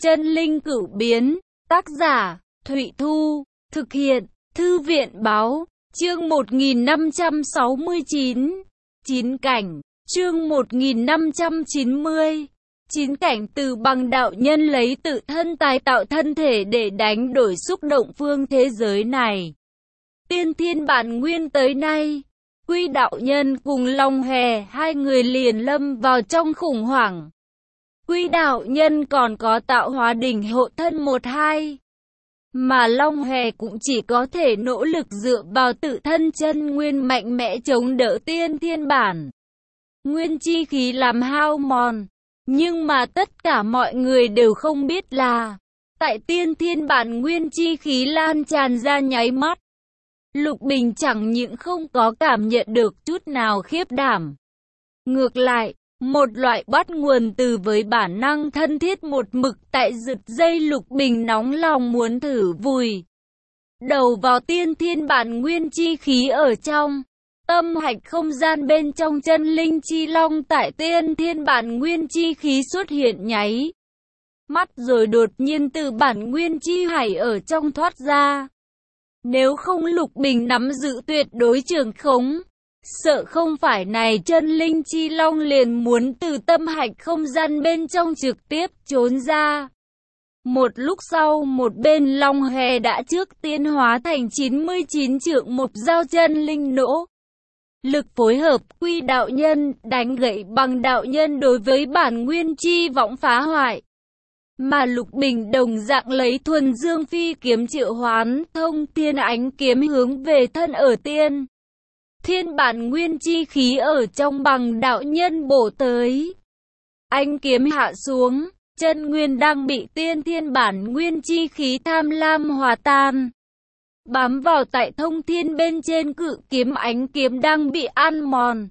Chân linh cửu biến, tác giả, Thụy Thu, thực hiện, Thư viện báo, chương 1569, chín cảnh, chương 1590. Chín cảnh từ bằng đạo nhân lấy tự thân tái tạo thân thể để đánh đổi xúc động phương thế giới này. Tiên thiên bản nguyên tới nay, Quy đạo nhân cùng Long Hề hai người liền lâm vào trong khủng hoảng. Quy đạo nhân còn có tạo hóa đỉnh hộ thân 1-2, mà Long Hề cũng chỉ có thể nỗ lực dựa vào tự thân chân nguyên mạnh mẽ chống đỡ tiên thiên bản nguyên chi khí làm hao mòn. Nhưng mà tất cả mọi người đều không biết là, tại tiên thiên bản nguyên chi khí lan tràn ra nháy mắt, Lục Bình chẳng những không có cảm nhận được chút nào khiếp đảm. Ngược lại, một loại bắt nguồn từ với bản năng thân thiết một mực tại giật dây Lục Bình nóng lòng muốn thử vùi đầu vào tiên thiên bản nguyên chi khí ở trong tâm hạch không gian bên trong chân linh chi long. Tại tiên thiên bản nguyên chi khí xuất hiện nháy mắt rồi đột nhiên từ bản nguyên chi hải ở trong thoát ra. Nếu không Lục Bình nắm giữ tuyệt đối trường khống, sợ không phải này chân linh chi long liền muốn từ tâm hạch không gian bên trong trực tiếp trốn ra. Một lúc sau, một bên Long Hề đã trước tiên hóa thành 99 trượng một dao chân linh nỗ lực phối hợp Quy đạo nhân đánh gậy bằng đạo nhân đối với bản nguyên chi võng phá hoại. Mà Lục Bình đồng dạng lấy thuần dương phi kiếm triệu hoán thông thiên ánh kiếm hướng về thân ở tiên thiên bản nguyên chi khí ở trong bằng đạo nhân bổ tới. Ánh kiếm hạ xuống, chân nguyên đang bị tiên thiên bản nguyên chi khí tham lam hòa tan, bám vào tại thông thiên bên trên cự kiếm. Ánh kiếm đang bị ăn mòn.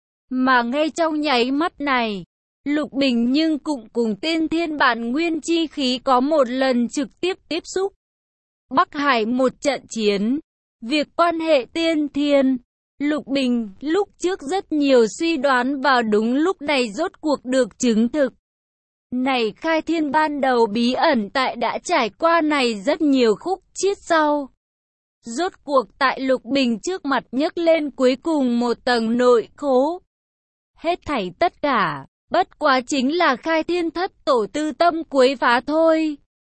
Mà ngay trong nháy mắt này, Lục Bình nhưng cũng cùng tiên thiên bản nguyên chi khí có một lần trực tiếp tiếp xúc. Bắc Hải một trận chiến, việc quan hệ tiên thiên, Lục Bình lúc trước rất nhiều suy đoán vào đúng lúc này rốt cuộc được chứng thực. Này khai thiên ban đầu bí ẩn tại đã trải qua này rất nhiều khúc chiết sau, rốt cuộc tại Lục Bình trước mặt nhấc lên cuối cùng một tầng nội khố. Hết thảy tất cả, bất quá chính là khai thiên thất tổ tư tâm quấy phá thôi.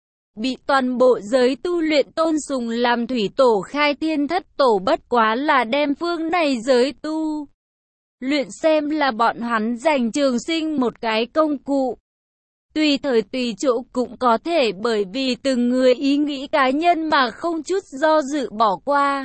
Bị toàn bộ giới tu luyện tôn sùng làm thủy tổ khai thiên thất tổ bất quá là đem phương này giới tu luyện xem là bọn hắn dành trường sinh một cái công cụ. Tùy thời tùy chỗ cũng có thể bởi vì từng người ý nghĩ cá nhân mà không chút do dự bỏ qua.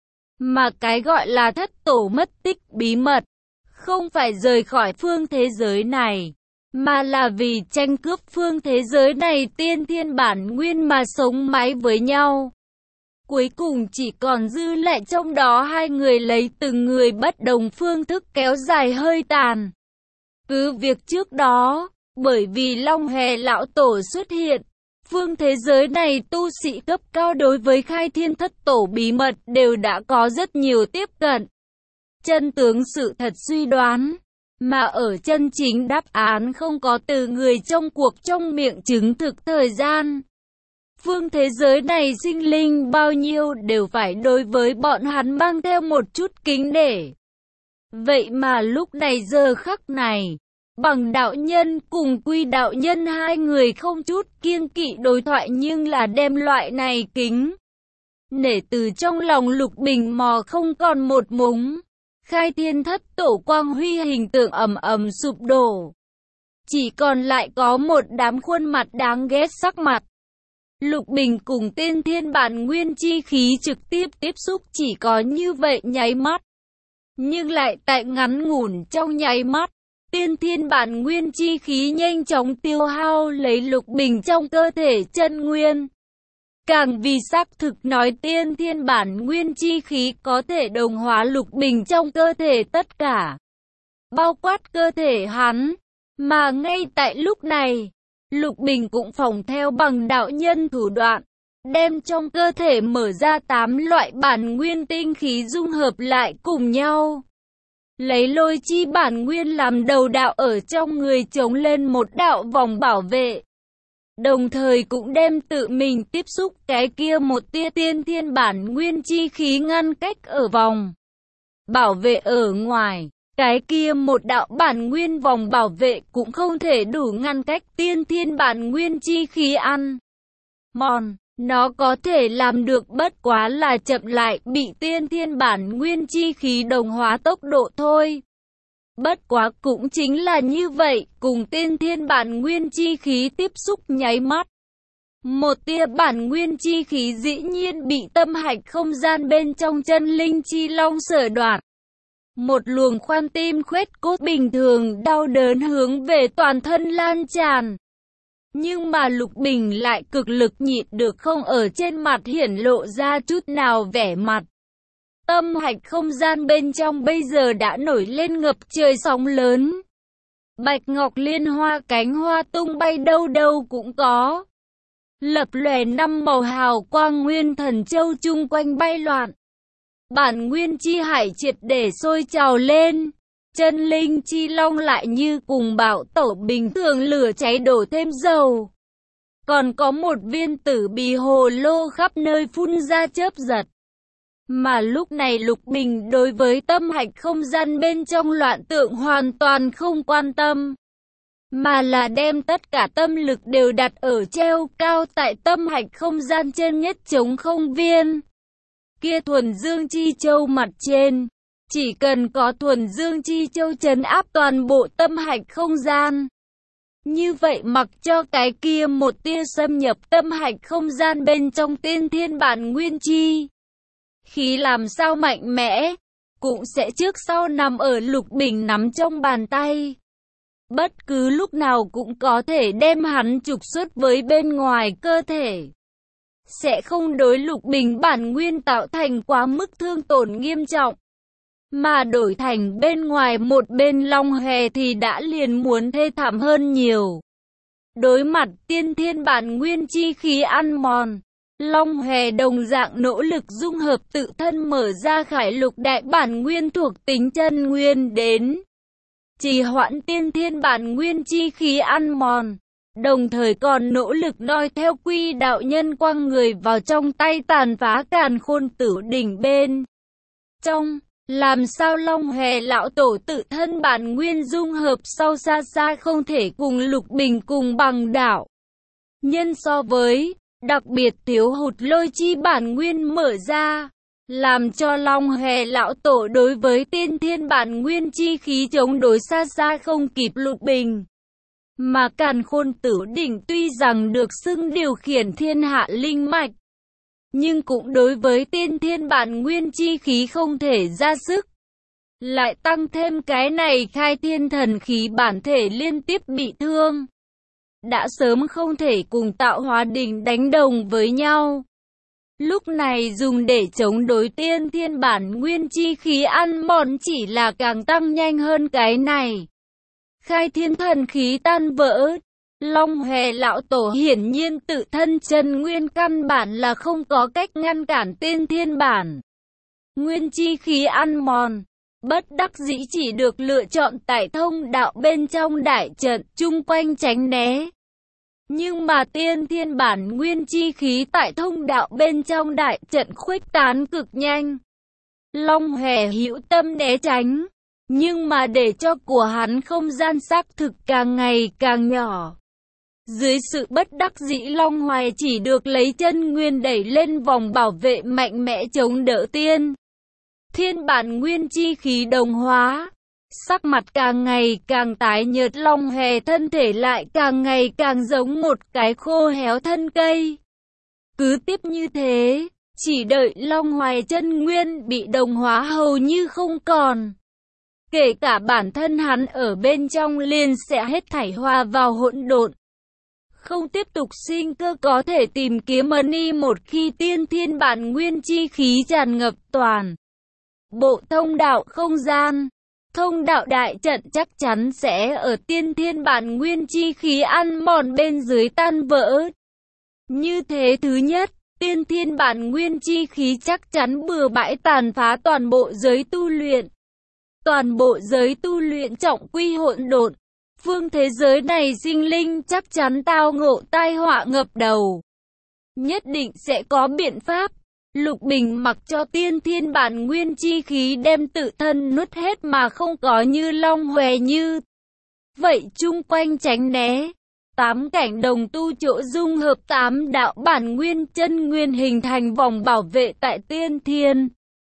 Mà cái gọi là thất tổ mất tích bí mật, không phải rời khỏi phương thế giới này, mà là vì tranh cướp phương thế giới này tiên thiên bản nguyên mà sống mái với nhau. Cuối cùng chỉ còn dư lại trong đó hai người lấy từng người bất đồng phương thức kéo dài hơi tàn. Cứ việc trước đó, bởi vì Long Hề lão tổ xuất hiện, phương thế giới này tu sĩ cấp cao đối với khai thiên thất tổ bí mật đều đã có rất nhiều tiếp cận chân tướng sự thật suy đoán, mà ở chân chính đáp án không có từ người trong cuộc trong miệng chứng thực thời gian. Phương thế giới này sinh linh bao nhiêu đều phải đối với bọn hắn mang theo một chút kính nể. Vậy mà lúc này giờ khắc này, bằng đạo nhân cùng Quy đạo nhân hai người không chút kiêng kỵ đối thoại nhưng là đem loại này kính nể từ trong lòng Lục Bình mò không còn một mống. Khai thiên thất tổ quang huy hình tượng ầm ầm sụp đổ. Chỉ còn lại có một đám khuôn mặt đáng ghét sắc mặt. Lục Bình cùng tiên thiên bản nguyên chi khí trực tiếp tiếp xúc chỉ có như vậy nháy mắt. Nhưng lại tại ngắn ngủn trong nháy mắt, tiên thiên bản nguyên chi khí nhanh chóng tiêu hao lấy Lục Bình trong cơ thể chân nguyên. Càng vì xác thực nói tiên thiên bản nguyên chi khí có thể đồng hóa Lục Bình trong cơ thể tất cả, bao quát cơ thể hắn. Mà ngay tại lúc này, Lục Bình cũng phỏng theo bằng đạo nhân thủ đoạn, đem trong cơ thể mở ra 8 loại bản nguyên tinh khí dung hợp lại cùng nhau. Lấy lôi chi bản nguyên làm đầu đạo ở trong người chống lên một đạo vòng bảo vệ. Đồng thời cũng đem tự mình tiếp xúc cái kia một tia tiên thiên bản nguyên chi khí ngăn cách ở vòng bảo vệ ở ngoài. Cái kia một đạo bản nguyên vòng bảo vệ cũng không thể đủ ngăn cách tiên thiên bản nguyên chi khí ăn mòn. Nó có thể làm được bất quá là chậm lại bị tiên thiên bản nguyên chi khí đồng hóa tốc độ thôi. Bất quá cũng chính là như vậy, cùng tiên thiên bản nguyên chi khí tiếp xúc nháy mắt. Một tia bản nguyên chi khí dĩ nhiên bị tâm hạch không gian bên trong chân linh chi long sở đoạt. Một luồng khoan tim khuét cốt bình thường đau đớn hướng về toàn thân lan tràn. Nhưng mà Lục Bình lại cực lực nhịn được không ở trên mặt hiển lộ ra chút nào vẻ mặt. Tâm hạch không gian bên trong bây giờ đã nổi lên ngập trời sóng lớn. Bạch ngọc liên hoa cánh hoa tung bay đâu đâu cũng có. Lập lòe năm màu hào quang nguyên thần châu chung quanh bay loạn. Bản nguyên chi hải triệt để sôi trào lên. Chân linh chi long lại như cùng bão tẩu bình thường lửa cháy đổ thêm dầu. Còn có một viên tử bì hồ lô khắp nơi phun ra chớp giật. Mà lúc này Lục Bình đối với tâm hạch không gian bên trong loạn tượng hoàn toàn không quan tâm. Mà là đem tất cả tâm lực đều đặt ở treo cao tại tâm hạch không gian trên nhất trống không viên. Kia thuần dương chi châu mặt trên. Chỉ cần có thuần dương chi châu trấn áp toàn bộ tâm hạch không gian. Như vậy mặc cho cái kia một tia xâm nhập tâm hạch không gian bên trong tiên thiên bản nguyên chi. Khí làm sao mạnh mẽ, cũng sẽ trước sau nằm ở Lục Bình nắm trong bàn tay. Bất cứ lúc nào cũng có thể đem hắn trục xuất với bên ngoài cơ thể. Sẽ không đối Lục Bình bản nguyên tạo thành quá mức thương tổn nghiêm trọng. Mà đổi thành bên ngoài một bên Long Hề thì đã liền muốn thê thảm hơn nhiều. Đối mặt tiên thiên bản nguyên chi khí ăn mòn, Long Hề đồng dạng nỗ lực dung hợp tự thân mở ra khải lục đại bản nguyên thuộc tính chân nguyên đến. Trì hoãn tiên thiên bản nguyên chi khí ăn mòn, đồng thời còn nỗ lực noi theo quy đạo nhân quang người vào trong tay tàn phá càn khôn tử đỉnh bên trong. Làm sao Long Hề lão tổ tự thân bản nguyên dung hợp sau xa xa không thể cùng Lục Bình cùng bằng đạo nhân so với, đặc biệt thiếu hụt lôi chi bản nguyên mở ra, làm cho Long Hề lão tổ đối với tiên thiên bản nguyên chi khí chống đối xa xa không kịp Lục Bình. Mà càn khôn tử đỉnh tuy rằng được xưng điều khiển thiên hạ linh mạch, nhưng cũng đối với tiên thiên bản nguyên chi khí không thể ra sức. Lại tăng thêm cái này khai thiên thần khí bản thể liên tiếp bị thương. Đã sớm không thể cùng tạo hóa đỉnh đánh đồng với nhau. Lúc này dùng để chống đối tiên thiên bản nguyên chi khí ăn mòn chỉ là càng tăng nhanh hơn cái này. Khai thiên thần khí tan vỡ. Long Hề lão tổ hiển nhiên tự thân chân nguyên căn bản là không có cách ngăn cản tiên thiên bản nguyên chi khí ăn mòn. Bất đắc dĩ chỉ được lựa chọn tại thông đạo bên trong đại trận chung quanh tránh né. Nhưng mà tiên thiên bản nguyên chi khí tại thông đạo bên trong đại trận khuếch tán cực nhanh. Long Hề hữu tâm né tránh, nhưng mà để cho của hắn không gian xác thực càng ngày càng nhỏ. Dưới sự bất đắc dĩ Long Hoài chỉ được lấy chân nguyên đẩy lên vòng bảo vệ mạnh mẽ chống đỡ tiên thiên bản nguyên chi khí đồng hóa. Sắc mặt càng ngày càng tái nhợt, Long Hề thân thể lại càng ngày càng giống một cái khô héo thân cây. Cứ tiếp như thế, chỉ đợi Long Hoài chân nguyên bị đồng hóa hầu như không còn. Kể cả bản thân hắn ở bên trong liền sẽ hết thảy hòa vào hỗn độn. Không tiếp tục sinh cơ có thể tìm kiếm Mani một khi tiên thiên bản nguyên chi khí tràn ngập toàn bộ thông đạo không gian. Thông đạo đại trận chắc chắn sẽ ở tiên thiên bản nguyên chi khí ăn mòn bên dưới tan vỡ. Như thế thứ nhất, tiên thiên bản nguyên chi khí chắc chắn bừa bãi tàn phá toàn bộ giới tu luyện. Toàn bộ giới tu luyện trọng quy hỗn độn, phương thế giới này sinh linh chắc chắn tao ngộ tai họa ngập đầu. Nhất định sẽ có biện pháp. Lục Bình mặc cho tiên thiên bản nguyên chi khí đem tự thân nuốt hết mà không có như long hòe như vậy chung quanh tránh né. 8 cảnh đồng tu chỗ dung hợp 8 đạo bản nguyên chân nguyên hình thành vòng bảo vệ tại tiên thiên.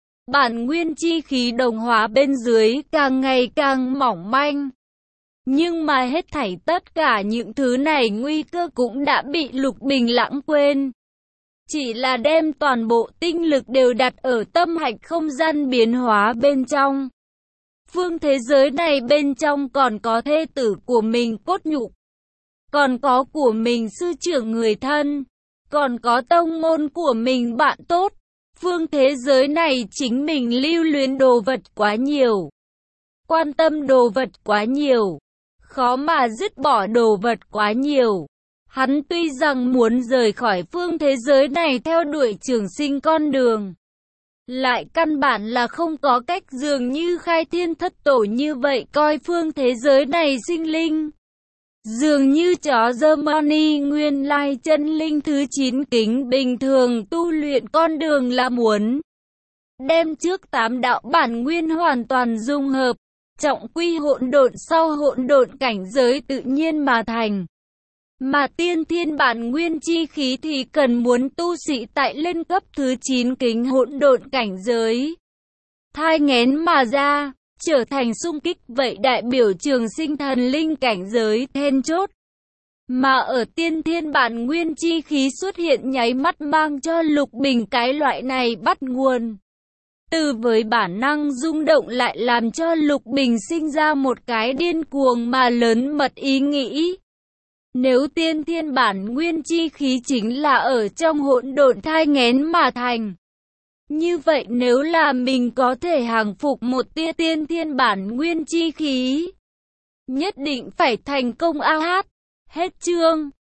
Bản nguyên chi khí đồng hóa bên dưới càng ngày càng mỏng manh. Nhưng mà hết thảy tất cả những thứ này nguy cơ cũng đã bị Lục Bình lãng quên. Chỉ là đem toàn bộ tinh lực đều đặt ở tâm hạch không gian biến hóa bên trong. Phương thế giới này bên trong còn có thê tử của mình cốt nhục. Còn có của mình sư trưởng người thân. Còn có tông môn của mình bạn tốt. Phương thế giới này chính mình lưu luyến đồ vật quá nhiều. Quan tâm đồ vật quá nhiều. Khó mà dứt bỏ đồ vật quá nhiều. Hắn tuy rằng muốn rời khỏi phương thế giới này theo đuổi trường sinh con đường. Lại căn bản là không có cách, dường như Khai Thiên Thất Tổ như vậy coi phương thế giới này sinh linh. Dường như chó Germany nguyên lai chân linh thứ 9 kính bình thường tu luyện con đường là muốn đem trước 8 đạo bản nguyên hoàn toàn dung hợp, trọng quy hỗn độn sau hỗn độn cảnh giới tự nhiên mà thành. Mà tiên thiên bản nguyên chi khí thì cần muốn tu sĩ tại lên cấp thứ 9 kính hỗn độn cảnh giới. Thai nghén mà ra, trở thành xung kích vậy đại biểu trường sinh thần linh cảnh giới then chốt. Mà ở tiên thiên bản nguyên chi khí xuất hiện nháy mắt mang cho Lục Bình cái loại này bắt nguồn. Từ với bản năng rung động lại làm cho Lục Bình sinh ra một cái điên cuồng mà lớn mật ý nghĩ. Nếu tiên thiên bản nguyên chi khí chính là ở trong hỗn độn thai nghén mà thành. Như vậy nếu là mình có thể hàng phục một tia tiên thiên bản nguyên chi khí, nhất định phải thành công a hát. Hết chương.